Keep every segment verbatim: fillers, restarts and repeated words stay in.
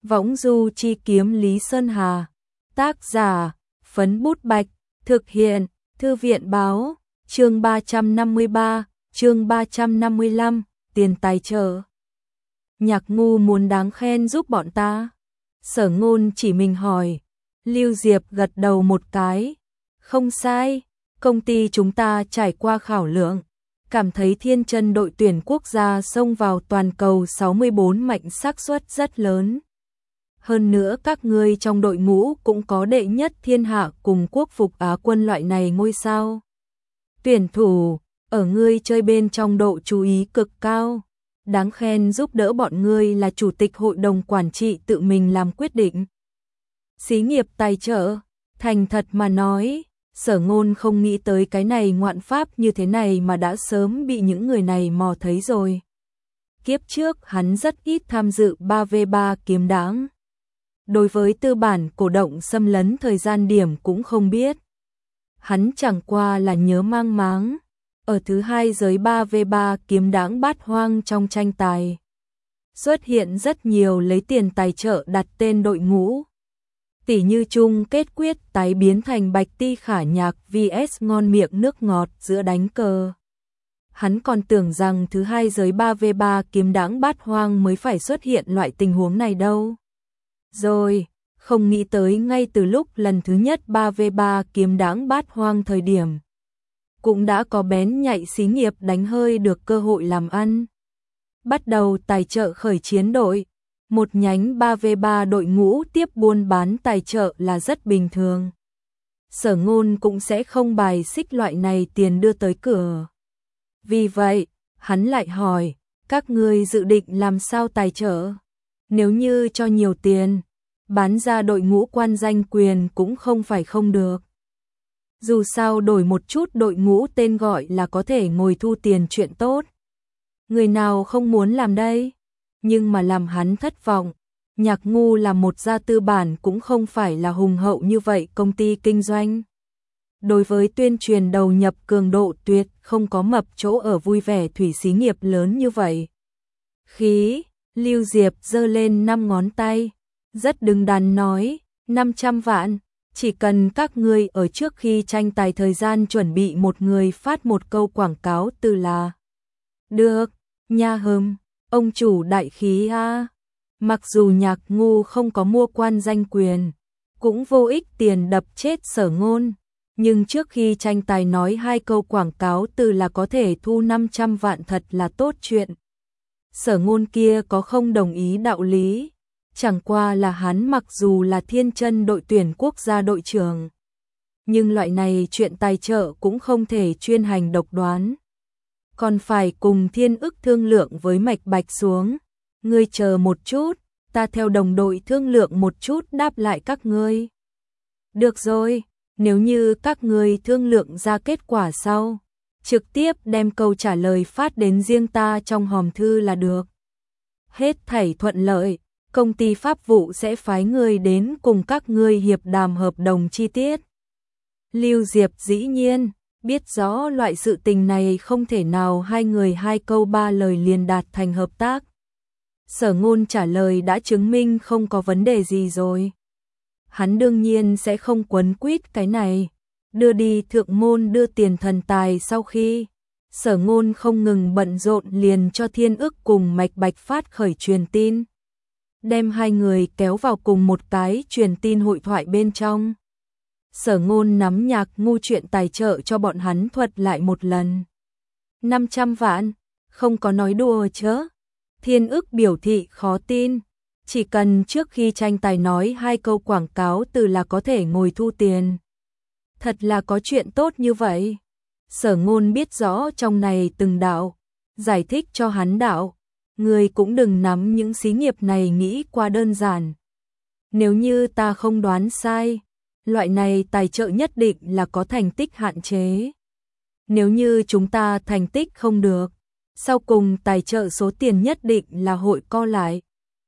Võng du chi kiếm Lý Sơn Hà. Tác giả, Phấn Bút Bạch. Thực hiện, Thư viện Báo. Chương ba trăm năm mươi ba, chương ba trăm năm mươi lăm, tiền tài trợ. Nhạc Ngu muốn đáng khen giúp bọn ta. Sở Ngôn chỉ mình hỏi. Lưu Diệp gật đầu một cái. Không sai, công ty chúng ta trải qua khảo lượng, cảm thấy Thiên Chân đội tuyển quốc gia xông vào toàn cầu sáu mươi bốn mạnh xác suất rất lớn. Hơn nữa các ngươi trong đội ngũ cũng có đệ nhất thiên hạ cùng quốc phục Á quân loại này ngôi sao. Tuyển thủ, ở ngươi chơi bên trong độ chú ý cực cao. Đáng khen giúp đỡ bọn ngươi là chủ tịch hội đồng quản trị tự mình làm quyết định. Xí nghiệp tài trợ, thành thật mà nói, Sở Ngôn không nghĩ tới cái này ngoạn pháp như thế này mà đã sớm bị những người này mò thấy rồi. Kiếp trước hắn rất ít tham dự ba vê ba kiếm đãng. Đối với tư bản cổ động xâm lấn thời gian điểm cũng không biết. Hắn chẳng qua là nhớ mang máng. Ở thứ hai giới ba vê ba kiếm đãng bát hoang trong tranh tài, xuất hiện rất nhiều lấy tiền tài trợ đặt tên đội ngũ. Tỷ như chung kết quyết tái biến thành Bạch Ti Khả Nhạc vs ngon miệng nước ngọt giữa đánh cờ. Hắn còn tưởng rằng thứ hai giới ba vê ba kiếm đãng bát hoang mới phải xuất hiện loại tình huống này đâu. Rồi, không nghĩ tới ngay từ lúc lần thứ nhất ba vê ba kiếm đãng bát hoang thời điểm, cũng đã có bén nhạy xí nghiệp đánh hơi được cơ hội làm ăn. Bắt đầu tài trợ khởi chiến đội, một nhánh ba vê ba đội ngũ tiếp buôn bán tài trợ là rất bình thường. Sở Ngôn cũng sẽ không bài xích loại này tiền đưa tới cửa. Vì vậy, hắn lại hỏi, các ngươi dự định làm sao tài trợ? Nếu như cho nhiều tiền, bán ra đội ngũ quan danh quyền cũng không phải không được. Dù sao đổi một chút đội ngũ tên gọi là có thể ngồi thu tiền chuyện tốt. Người nào không muốn làm đây? Nhưng mà làm hắn thất vọng. Nhạc Ngu là một gia tư bản cũng không phải là hùng hậu như vậy công ty kinh doanh. Đối với tuyên truyền đầu nhập cường độ tuyệt không có mập chỗ ở vui vẻ thủy xí nghiệp lớn như vậy. Khí, Lưu Diệp giơ lên năm ngón tay, rất đứng đắn nói, năm trăm vạn. Chỉ cần các ngươi ở trước khi tranh tài thời gian chuẩn bị một người phát một câu quảng cáo từ là được, nha hâm, ông chủ đại khí a. Mặc dù Nhạc Ngu không có mua quan danh quyền, cũng vô ích tiền đập chết Sở Ngôn, nhưng trước khi tranh tài nói hai câu quảng cáo từ là có thể thu năm trăm vạn thật là tốt chuyện. Sở Ngôn kia có không đồng ý đạo lý. Chẳng qua là hắn mặc dù là Thiên Chân đội tuyển quốc gia đội trưởng, nhưng loại này chuyện tài trợ cũng không thể chuyên hành độc đoán. Còn phải cùng Thiên Ức thương lượng với Mạch Bạch xuống. Ngươi chờ một chút, ta theo đồng đội thương lượng một chút đáp lại các ngươi. Được rồi, nếu như các ngươi thương lượng ra kết quả sau, trực tiếp đem câu trả lời phát đến riêng ta trong hòm thư là được. Hết thảy thuận lợi, công ty pháp vụ sẽ phái người đến cùng các ngươi hiệp đàm hợp đồng chi tiết. Lưu Diệp dĩ nhiên biết rõ loại sự tình này không thể nào hai người hai câu ba lời liền đạt thành hợp tác. Sở Ngôn trả lời đã chứng minh không có vấn đề gì rồi. Hắn đương nhiên sẽ không quấn quýt cái này. Đưa đi thượng môn đưa tiền thần tài sau khi Sở Ngôn không ngừng bận rộn liền cho Thiên Ức cùng Mạch Bạch phát khởi truyền tin. Đem hai người kéo vào cùng một cái truyền tin hội thoại bên trong. Sở Ngôn nắm Nhạc Ngu chuyện tài trợ cho bọn hắn thuật lại một lần. năm trăm vạn, không có nói đùa chớ. Thiên Ức biểu thị khó tin, chỉ cần trước khi tranh tài nói hai câu quảng cáo từ là có thể ngồi thu tiền. Thật là có chuyện tốt như vậy. Sở Ngôn biết rõ trong này từng đạo, giải thích cho hắn đạo. Người cũng đừng nắm những xí nghiệp này nghĩ qua đơn giản. Nếu như ta không đoán sai, loại này tài trợ nhất định là có thành tích hạn chế. Nếu như chúng ta thành tích không được, sau cùng tài trợ số tiền nhất định là hội co lại.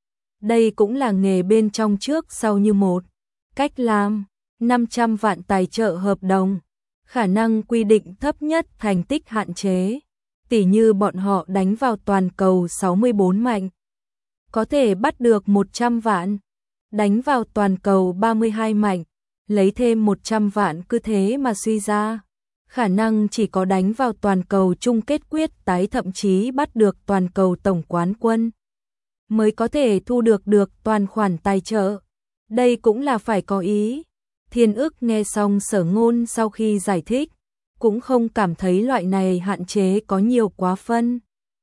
Đây cũng là nghề bên trong trước sau như một. Cách làm, năm trăm vạn tài trợ hợp đồng, khả năng quy định thấp nhất thành tích hạn chế. Tỉ như bọn họ đánh vào toàn cầu sáu mươi bốn mạnh, có thể bắt được một trăm vạn, đánh vào toàn cầu ba mươi hai mạnh, lấy thêm một trăm vạn cứ thế mà suy ra. Khả năng chỉ có đánh vào toàn cầu chung kết quyết tái thậm chí bắt được toàn cầu tổng quán quân mới có thể thu được được toàn khoản tài trợ. Đây cũng là phải có ý. Thiên ức nghe xong Sở Ngôn sau khi giải thích, cũng không cảm thấy loại này hạn chế có nhiều quá phân.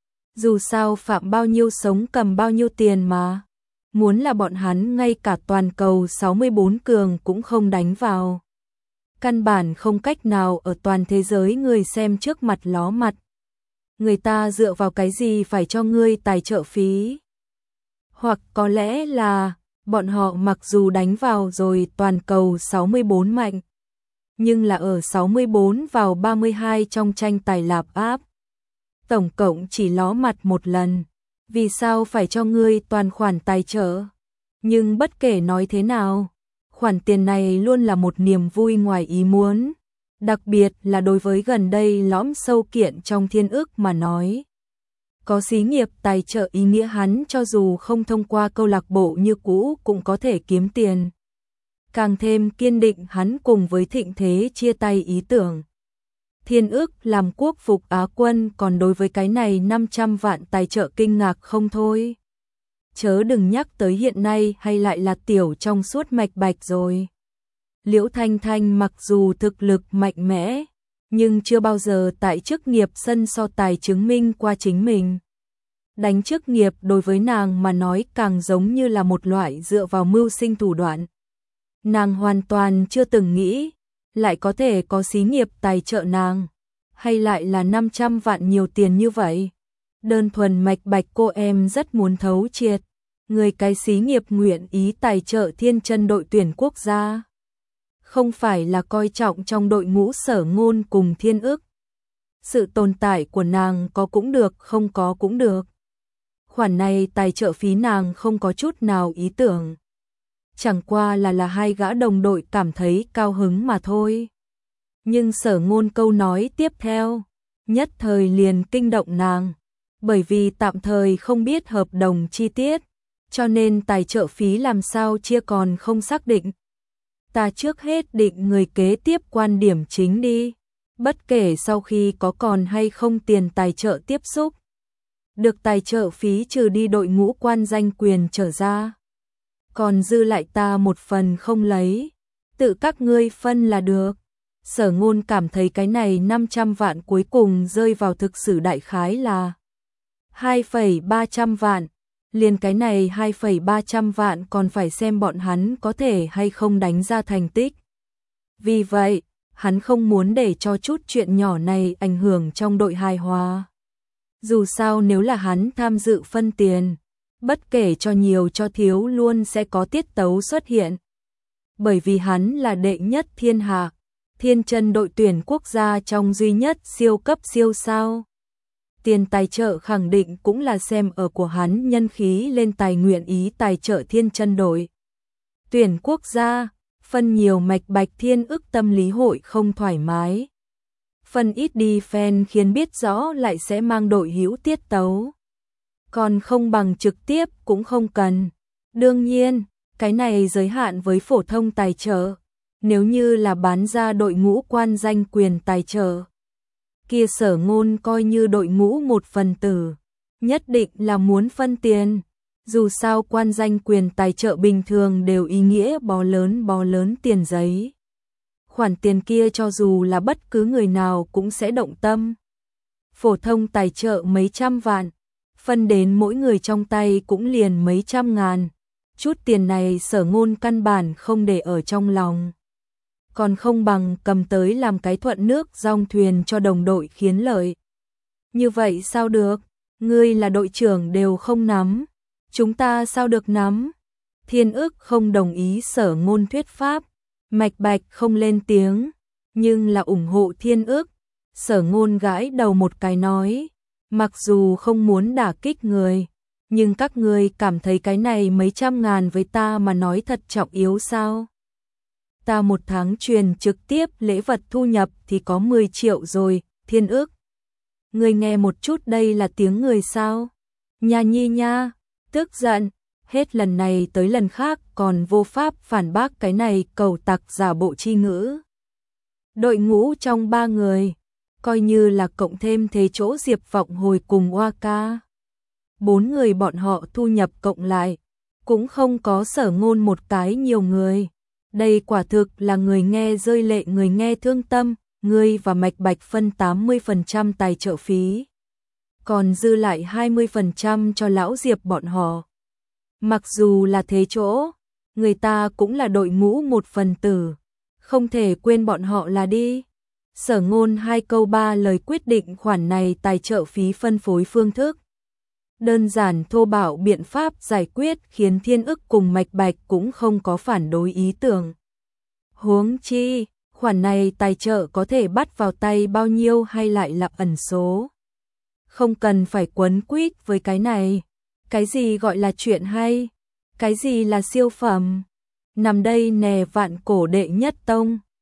Dù sao phạm bao nhiêu sống cầm bao nhiêu tiền mà. Muốn là bọn hắn ngay cả toàn cầu sáu mươi bốn cường cũng không đánh vào. Căn bản không cách nào ở toàn thế giới người xem trước mặt ló mặt. Người ta dựa vào cái gì phải cho ngươi tài trợ phí? Hoặc có lẽ là bọn họ mặc dù đánh vào rồi toàn cầu sáu mươi bốn mạnh, nhưng là ở sáu mươi bốn vào ba mươi hai trong tranh tài lạp áp. Tổng cộng chỉ ló mặt một lần. Vì sao phải cho ngươi toàn khoản tài trợ? Nhưng bất kể nói thế nào, khoản tiền này luôn là một niềm vui ngoài ý muốn. Đặc biệt là đối với gần đây lõm sâu kiện trong thiên ức mà nói. Có xí nghiệp tài trợ ý nghĩa hắn cho dù không thông qua câu lạc bộ như cũ cũng có thể kiếm tiền. Càng thêm kiên định hắn cùng với thịnh thế chia tay ý tưởng. Thiên ức làm quốc phục Á quân còn đối với cái này năm trăm vạn tài trợ kinh ngạc không thôi. Chớ đừng nhắc tới hiện nay hay lại là tiểu trong suốt mạch bạch rồi. Liễu Thanh Thanh mặc dù thực lực mạnh mẽ, nhưng chưa bao giờ tại chức nghiệp sân so tài chứng minh qua chính mình. Đánh chức nghiệp đối với nàng mà nói càng giống như là một loại dựa vào mưu sinh thủ đoạn. Nàng hoàn toàn chưa từng nghĩ, lại có thể có xí nghiệp tài trợ nàng, hay lại là năm trăm vạn nhiều tiền như vậy. Đơn thuần mạch bạch cô em rất muốn thấu triệt, người cái xí nghiệp nguyện ý tài trợ Thiên Chân đội tuyển quốc gia. Không phải là coi trọng trong đội ngũ Sở Ngôn cùng Thiên ức. Sự tồn tại của nàng có cũng được không có cũng được. Khoản này tài trợ phí nàng không có chút nào ý tưởng. Chẳng qua là là hai gã đồng đội cảm thấy cao hứng mà thôi. Nhưng Sở Ngôn câu nói tiếp theo, nhất thời liền kinh động nàng. Bởi vì tạm thời không biết hợp đồng chi tiết, cho nên tài trợ phí làm sao chia còn không xác định. Ta trước hết định người kế tiếp quan điểm chính đi. Bất kể sau khi có còn hay không tiền tài trợ tiếp xúc. Được tài trợ phí trừ đi đội ngũ quan danh quyền trở ra. Còn dư lại ta một phần không lấy. Tự các ngươi phân là được. Sở Ngôn cảm thấy cái này năm trăm vạn cuối cùng rơi vào thực sự đại khái là hai phẩy ba trăm vạn. Liền cái này hai phẩy ba trăm vạn còn phải xem bọn hắn có thể hay không đánh ra thành tích. Vì vậy, hắn không muốn để cho chút chuyện nhỏ này ảnh hưởng trong đội hài hòa. Dù sao nếu là hắn tham dự phân tiền, bất kể cho nhiều cho thiếu luôn sẽ có tiết tấu xuất hiện. Bởi vì hắn là đệ nhất thiên hạ, Thiên Chân đội tuyển quốc gia trong duy nhất siêu cấp siêu sao. Tiền tài trợ khẳng định cũng là xem ở của hắn nhân khí lên tài nguyện ý tài trợ Thiên Chân đội tuyển quốc gia, phân nhiều mạch bạch thiên ức tâm lý hội không thoải mái. Phân ít đi fan khiến biết rõ lại sẽ mang đội hữu tiết tấu. Còn không bằng trực tiếp cũng không cần. Đương nhiên, cái này giới hạn với phổ thông tài trợ. Nếu như là bán ra đội ngũ quan danh quyền tài trợ, kia Sở Ngôn coi như đội ngũ một phần tử, nhất định là muốn phân tiền. Dù sao quan danh quyền tài trợ bình thường đều ý nghĩa bó lớn bó lớn tiền giấy. Khoản tiền kia cho dù là bất cứ người nào cũng sẽ động tâm. Phổ thông tài trợ mấy trăm vạn, phân đến mỗi người trong tay cũng liền mấy trăm ngàn. Chút tiền này Sở Ngôn căn bản không để ở trong lòng. Còn không bằng cầm tới làm cái thuận nước dong thuyền cho đồng đội khiến lợi. Như vậy sao được? Ngươi là đội trưởng đều không nắm. Chúng ta sao được nắm? Thiên ức không đồng ý Sở Ngôn thuyết pháp. Mạch bạch không lên tiếng, nhưng là ủng hộ Thiên ức. Sở Ngôn gãi đầu một cái nói, mặc dù không muốn đả kích người, nhưng các ngươi cảm thấy cái này mấy trăm ngàn với ta mà nói thật trọng yếu sao? Ta một tháng truyền trực tiếp lễ vật thu nhập thì có mười triệu rồi, Thiên ức. Ngươi nghe một chút đây là tiếng người sao? Nha nhi nha, tức giận, hết lần này tới lần khác còn vô pháp phản bác cái này cầu tặc giả bộ chi ngữ. Đội ngũ trong ba người, coi như là cộng thêm thế chỗ Diệp Vọng Hồi cùng Hoa Ca. Bốn người bọn họ thu nhập cộng lại, cũng không có Sở Ngôn một cái nhiều người. Đây quả thực là người nghe rơi lệ người nghe thương tâm, người và Mạch Bạch phân tám mươi phần trăm tài trợ phí. Còn dư lại hai mươi phần trăm cho lão Diệp bọn họ. Mặc dù là thế chỗ, người ta cũng là đội ngũ một phần tử, không thể quên bọn họ là đi. Sở Ngôn hai câu ba lời quyết định khoản này tài trợ phí phân phối phương thức. Đơn giản thô bạo biện pháp giải quyết khiến Thiên Ức cùng Mạch Bạch cũng không có phản đối ý tưởng. Huống chi, khoản này tài trợ có thể bắt vào tay bao nhiêu hay lại là ẩn số. Không cần phải quấn quýt với cái này. Cái gì gọi là chuyện hay? Cái gì là siêu phẩm? Nằm đây nè vạn cổ đệ nhất tông.